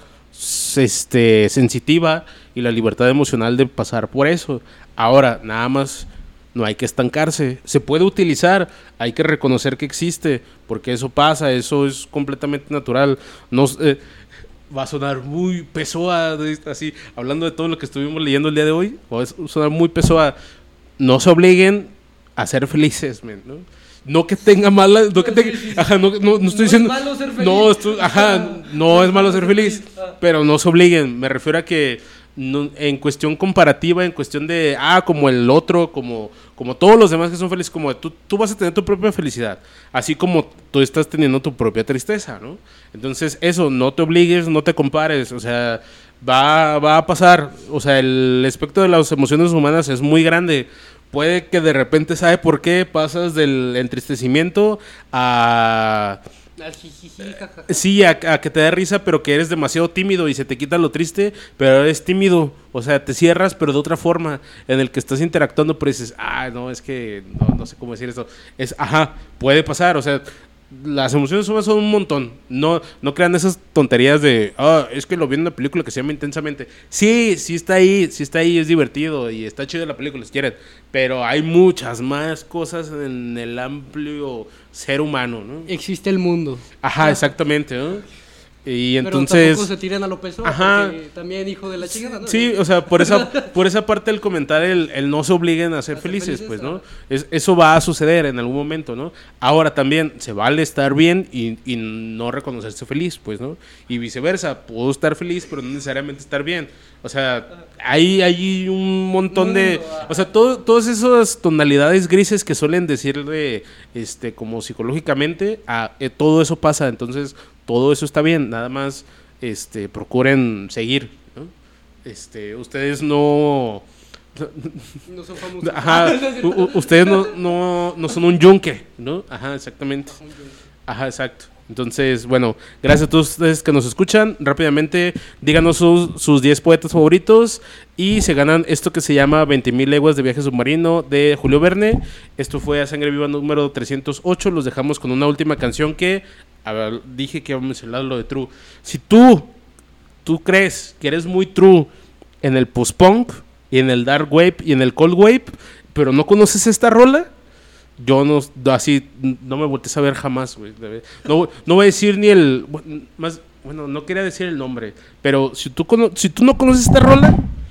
sensitiva y la libertad emocional de pasar por eso. Ahora, nada más, no hay que estancarse, se puede utilizar, hay que reconocer que existe, porque eso pasa, eso es completamente natural. No, va a sonar muy pesoa, así, hablando de todo lo que estuvimos leyendo el día de hoy, va a sonar muy pesoa. No se obliguen a ser felices, man, ¿no? No que tenga mala, no que tenga, no estoy diciendo, es malo ser feliz. No es malo ser feliz, pero no se obliguen. Me refiero a que no, en cuestión comparativa, en cuestión de, como el otro, como todos los demás que son felices, como tú vas a tener tu propia felicidad, así como tú estás teniendo tu propia tristeza, ¿no? Entonces eso, no te obligues, no te compares, o sea, va a pasar, o sea, el espectro de las emociones humanas es muy grande. Puede que de repente, ¿sabe por qué? Pasas del entristecimiento a... Sí, a que te dé risa, pero que eres demasiado tímido y se te quita lo triste, pero eres tímido, o sea, te cierras, pero de otra forma, en el que estás interactuando, pero dices, no, es que no sé cómo decir esto, puede pasar, o sea, las emociones humanas son un montón, no crean esas tonterías de, es que lo vi en una película que se llama Intensamente. Sí está ahí, es divertido y está chido la película, si quieren, pero hay muchas más cosas en el amplio ser humano, ¿no? Existe el mundo. Exactamente, ¿no? Y pero entonces tampoco se tiran a lo peso, porque también hijo de la chingada, ¿no? Sí, o sea, por esa parte del comentar el no se obliguen a ser felices, pues, ¿no? Eso va a suceder en algún momento, ¿no? Ahora también se vale estar bien y no reconocerse feliz, pues, ¿no? Y viceversa, puedo estar feliz, pero no necesariamente estar bien. O sea, hay un montón de... O sea, todas esas tonalidades grises que suelen decirle, como psicológicamente, todo eso pasa, entonces... Todo eso está bien, nada más procuren seguir, ¿no? Ustedes no son famosos. Ustedes no son un yunque, ¿no? Exactamente. Exacto. Entonces, bueno, gracias a todos ustedes que nos escuchan. Rápidamente, díganos sus 10 poetas favoritos y se ganan esto que se llama 20.000 leguas de viaje submarino de Julio Verne. Esto fue a Sangre Viva número 308. Los dejamos con una última canción que... dije que iba a mencionar lo de true. Si tú crees que eres muy true en el post-punk y en el dark wave y en el cold wave, pero no conoces esta rola, yo no me voltees a ver jamás, güey. No voy a decir ni el... no quería decir el nombre, pero si tú no conoces esta rola,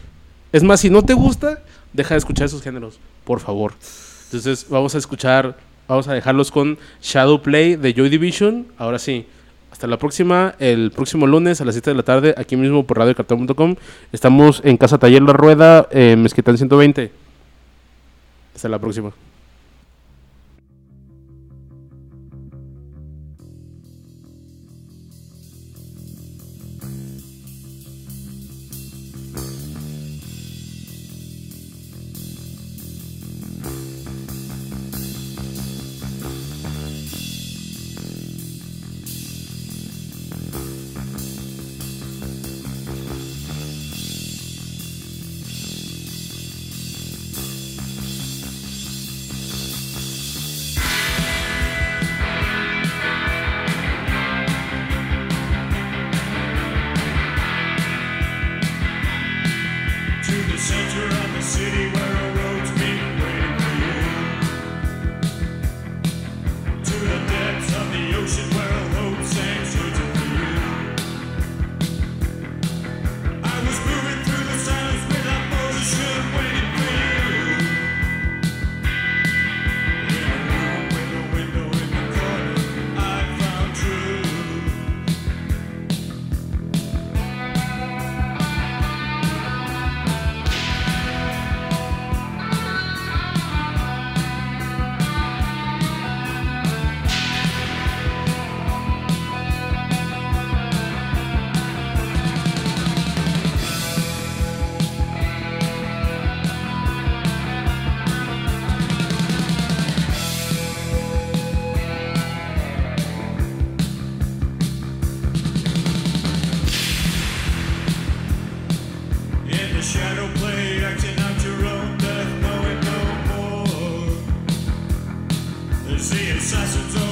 Es más, si no te gusta, deja de escuchar esos géneros, por favor. Entonces vamos a dejarlos con Shadow Play de Joy Division. Ahora sí, hasta la próxima, el próximo lunes a las 7 de la tarde, aquí mismo por radiocartón.com. Estamos en Casa Taller La Rueda, Mezquitán 120. Hasta la próxima. Shadow play, acting out your own death, knowing no more. There's the assassins.